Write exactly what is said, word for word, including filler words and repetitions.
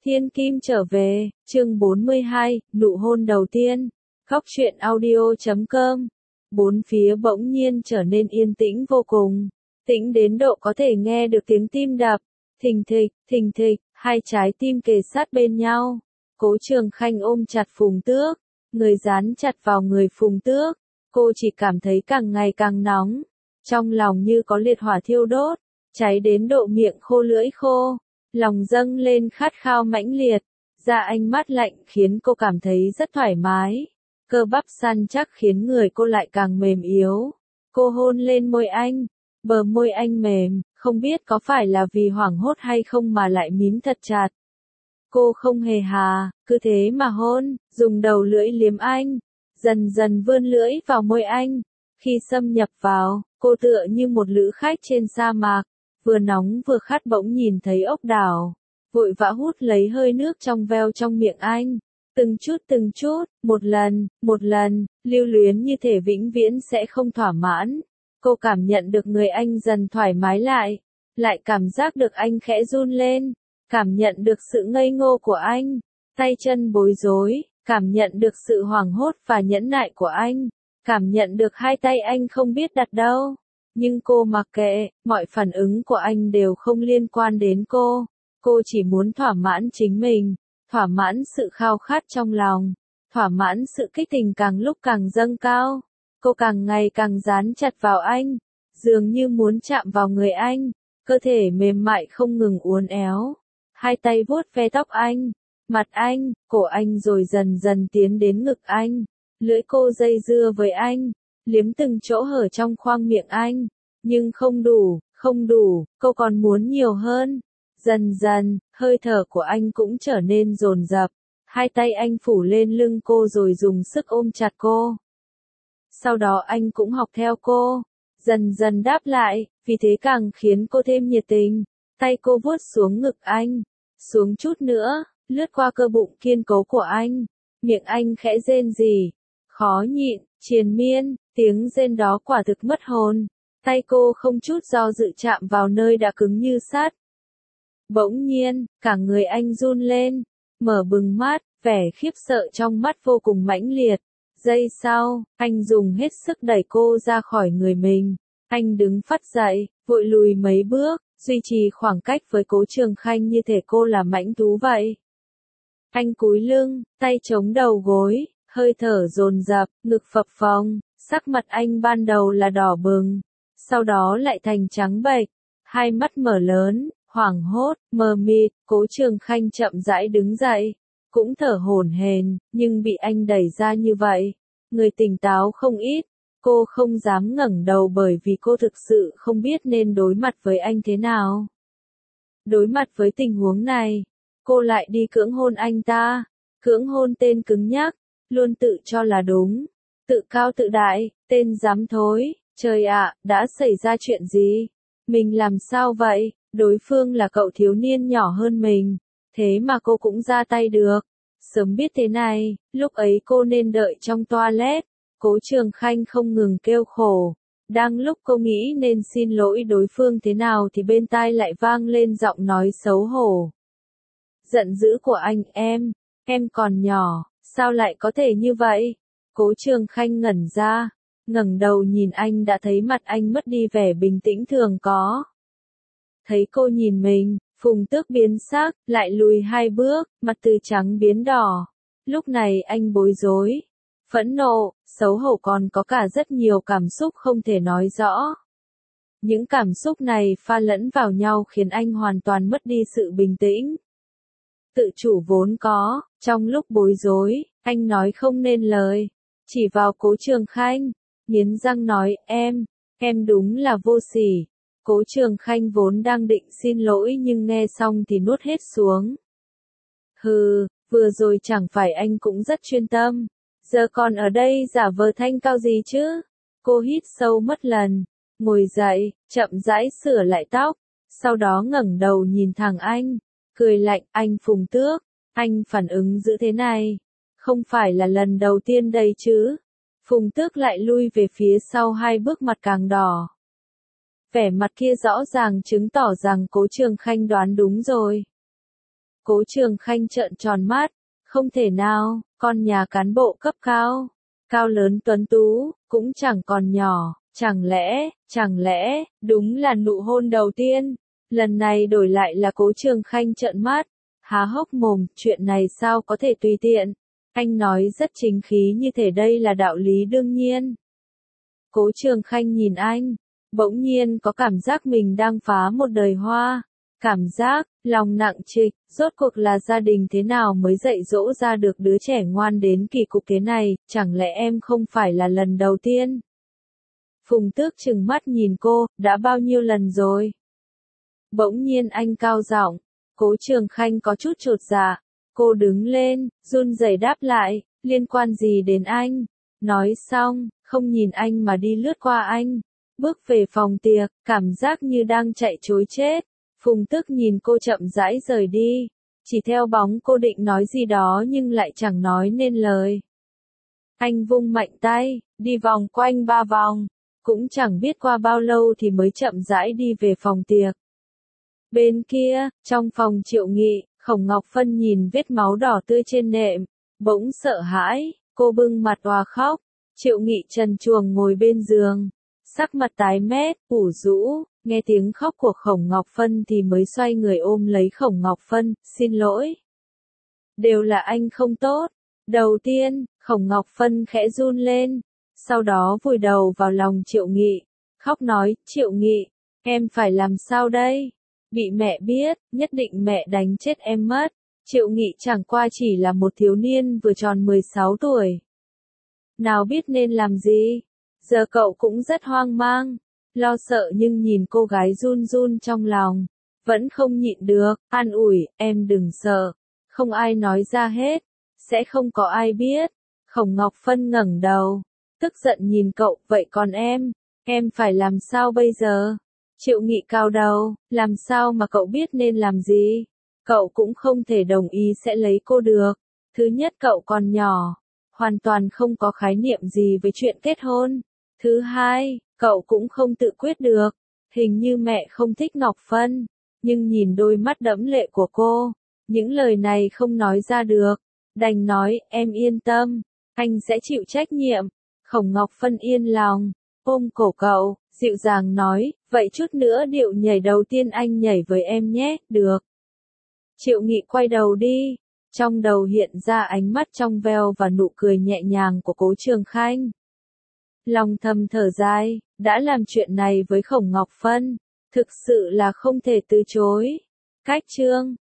Thiên Kim trở về, chương bốn mươi hai, nụ hôn đầu tiên. Góc truyện audio chấm com. Bốn phía bỗng nhiên trở nên yên tĩnh vô cùng. Tĩnh đến độ có thể nghe được tiếng tim đập. Thình thịch, thình thịch, hai trái tim kề sát bên nhau. Cố Trường Khanh ôm chặt Phùng Tước, người dán chặt vào người Phùng Tước. Cô chỉ cảm thấy càng ngày càng nóng. Trong lòng như có liệt hỏa thiêu đốt, cháy đến độ miệng khô lưỡi khô. Lòng dâng lên khát khao mãnh liệt, da anh mát lạnh khiến cô cảm thấy rất thoải mái. Cơ bắp săn chắc khiến người cô lại càng mềm yếu. Cô hôn lên môi anh, bờ môi anh mềm, không biết có phải là vì hoảng hốt hay không mà lại mím thật chặt. Cô không hề hà, cứ thế mà hôn, dùng đầu lưỡi liếm anh, dần dần vươn lưỡi vào môi anh. Khi xâm nhập vào, cô tựa như một lữ khách trên sa mạc. Vừa nóng vừa khát bỗng nhìn thấy ốc đảo, vội vã hút lấy hơi nước trong veo trong miệng anh. Từng chút từng chút, một lần, một lần, lưu luyến như thể vĩnh viễn sẽ không thỏa mãn. Cô cảm nhận được người anh dần thoải mái lại, lại cảm giác được anh khẽ run lên, cảm nhận được sự ngây ngô của anh, tay chân bối rối, cảm nhận được sự hoảng hốt và nhẫn nại của anh, cảm nhận được hai tay anh không biết đặt đâu. Nhưng cô mặc kệ, mọi phản ứng của anh đều không liên quan đến cô. Cô chỉ muốn thỏa mãn chính mình, thỏa mãn sự khao khát trong lòng, thỏa mãn sự kích tình càng lúc càng dâng cao. Cô càng ngày càng dán chặt vào anh, dường như muốn chạm vào người anh, cơ thể mềm mại không ngừng uốn éo. Hai tay vuốt ve tóc anh, mặt anh, cổ anh rồi dần dần tiến đến ngực anh. Lưỡi cô dây dưa với anh, liếm từng chỗ hở trong khoang miệng anh, nhưng không đủ, không đủ, cô còn muốn nhiều hơn. Dần dần, hơi thở của anh cũng trở nên dồn dập, hai tay anh phủ lên lưng cô rồi dùng sức ôm chặt cô. Sau đó anh cũng học theo cô, dần dần đáp lại, vì thế càng khiến cô thêm nhiệt tình. Tay cô vuốt xuống ngực anh, xuống chút nữa, lướt qua cơ bụng kiên cố của anh, miệng anh khẽ rên rỉ, khó nhịn, triền miên. Tiếng rên đó quả thực mất hồn, tay cô không chút do dự chạm vào nơi đã cứng như sắt. Bỗng nhiên, cả người anh run lên, mở bừng mắt, vẻ khiếp sợ trong mắt vô cùng mãnh liệt. Giây sau, anh dùng hết sức đẩy cô ra khỏi người mình. Anh đứng phắt dậy, vội lùi mấy bước, duy trì khoảng cách với Cố Trường Khanh như thể cô là mãnh thú vậy. Anh cúi lưng, tay chống đầu gối, hơi thở dồn dập, ngực phập phồng. Sắc mặt anh ban đầu là đỏ bừng, sau đó lại thành trắng bệch, hai mắt mở lớn, hoảng hốt, mờ mịt. Cố Trường Khanh chậm rãi đứng dậy, cũng thở hổn hển, nhưng bị anh đẩy ra như vậy, người tỉnh táo không ít. Cô không dám ngẩng đầu bởi vì cô thực sự không biết nên đối mặt với anh thế nào. Đối mặt với tình huống này, cô lại đi cưỡng hôn anh ta, cưỡng hôn tên cứng nhắc, luôn tự cho là đúng. Tự cao tự đại, tên dám thối, trời ạ, đã xảy ra chuyện gì? Mình làm sao vậy? Đối phương là cậu thiếu niên nhỏ hơn mình, thế mà cô cũng ra tay được. Sớm biết thế này, lúc ấy cô nên đợi trong toilet. Cố Trường Khanh không ngừng kêu khổ. Đang lúc cô nghĩ nên xin lỗi đối phương thế nào thì bên tai lại vang lên giọng nói xấu hổ. Giận dữ của anh, em, em còn nhỏ, sao lại có thể như vậy? Cố Trường Khanh ngẩn ra, ngẩng đầu nhìn anh đã thấy mặt anh mất đi vẻ bình tĩnh thường có. Thấy cô nhìn mình, Phùng Tước biến sắc, lại lùi hai bước, mặt từ trắng biến đỏ. Lúc này anh bối rối, phẫn nộ, xấu hổ còn có cả rất nhiều cảm xúc không thể nói rõ. Những cảm xúc này pha lẫn vào nhau khiến anh hoàn toàn mất đi sự bình tĩnh. Tự chủ vốn có, trong lúc bối rối, anh nói không nên lời. Chỉ vào Cố Trường Khanh, nghiến răng nói, em, em đúng là vô sỉ. Cố Trường Khanh vốn đang định xin lỗi nhưng nghe xong thì nuốt hết xuống. Hừ, vừa rồi chẳng phải anh cũng rất chuyên tâm, giờ còn ở đây giả vờ thanh cao gì chứ? Cô hít sâu mất lần, ngồi dậy, chậm rãi sửa lại tóc, sau đó ngẩng đầu nhìn thẳng anh, cười lạnh, anh Phùng Tước, anh phản ứng dữ thế này. Không phải là lần đầu tiên đây chứ. Phùng Tước lại lui về phía sau hai bước mặt càng đỏ. Vẻ mặt kia rõ ràng chứng tỏ rằng Cố Trường Khanh đoán đúng rồi. Cố Trường Khanh trợn tròn mắt, không thể nào, con nhà cán bộ cấp cao, cao lớn tuấn tú, cũng chẳng còn nhỏ, chẳng lẽ, chẳng lẽ, đúng là nụ hôn đầu tiên, lần này đổi lại là Cố Trường Khanh trợn mắt, há hốc mồm, chuyện này sao có thể tùy tiện, anh nói rất chính khí như thể đây là đạo lý đương nhiên. Cố Trường Khanh nhìn anh, bỗng nhiên có cảm giác mình đang phá một đời hoa. Cảm giác, lòng nặng trịch, rốt cuộc là gia đình thế nào mới dạy dỗ ra được đứa trẻ ngoan đến kỳ cục thế này, chẳng lẽ em không phải là lần đầu tiên? Phùng Tước trừng mắt nhìn cô, đã bao nhiêu lần rồi? Bỗng nhiên anh cao giọng, Cố Trường Khanh có chút chột dạ, cô đứng lên, run rẩy đáp lại, liên quan gì đến anh? Nói xong, không nhìn anh mà đi lướt qua anh, bước về phòng tiệc, cảm giác như đang chạy trối chết. Phùng Tước nhìn cô chậm rãi rời đi, chỉ theo bóng cô định nói gì đó nhưng lại chẳng nói nên lời. Anh vung mạnh tay, đi vòng quanh ba vòng, cũng chẳng biết qua bao lâu thì mới chậm rãi đi về phòng tiệc. Bên kia, trong phòng Triệu Nghị, Khổng Ngọc Phân nhìn vết máu đỏ tươi trên nệm, bỗng sợ hãi, cô bưng mặt òa khóc. Triệu Nghị trần truồng ngồi bên giường, sắc mặt tái mét, ủ rũ, nghe tiếng khóc của Khổng Ngọc Phân thì mới xoay người ôm lấy Khổng Ngọc Phân, xin lỗi. Đều là anh không tốt. Đầu tiên, Khổng Ngọc Phân khẽ run lên, sau đó vùi đầu vào lòng Triệu Nghị, khóc nói, Triệu Nghị, em phải làm sao đây? Bị mẹ biết, nhất định mẹ đánh chết em mất. Triệu Nghị chẳng qua chỉ là một thiếu niên vừa tròn mười sáu tuổi. Nào biết nên làm gì? Giờ cậu cũng rất hoang mang, lo sợ nhưng nhìn cô gái run run trong lòng, vẫn không nhịn được, an ủi, em đừng sợ, không ai nói ra hết, sẽ không có ai biết. Khổng Ngọc Phân ngẩng đầu, tức giận nhìn cậu, vậy còn em, em phải làm sao bây giờ? Triệu Nghị cao đầu, làm sao mà cậu biết nên làm gì? Cậu cũng không thể đồng ý sẽ lấy cô được. Thứ nhất cậu còn nhỏ, hoàn toàn không có khái niệm gì với chuyện kết hôn. Thứ hai, cậu cũng không tự quyết được. Hình như mẹ không thích Ngọc Phân, nhưng nhìn đôi mắt đẫm lệ của cô, những lời này không nói ra được. Đành nói, em yên tâm, anh sẽ chịu trách nhiệm. Khổng Ngọc Phân yên lòng, ôm cổ cậu, dịu dàng nói, vậy chút nữa điệu nhảy đầu tiên anh nhảy với em nhé, được. Triệu Nghị quay đầu đi, trong đầu hiện ra ánh mắt trong veo và nụ cười nhẹ nhàng của Cố Trường Khanh. Lòng thầm thở dài, đã làm chuyện này với Khổng Ngọc Phân, thực sự là không thể từ chối. Cách chương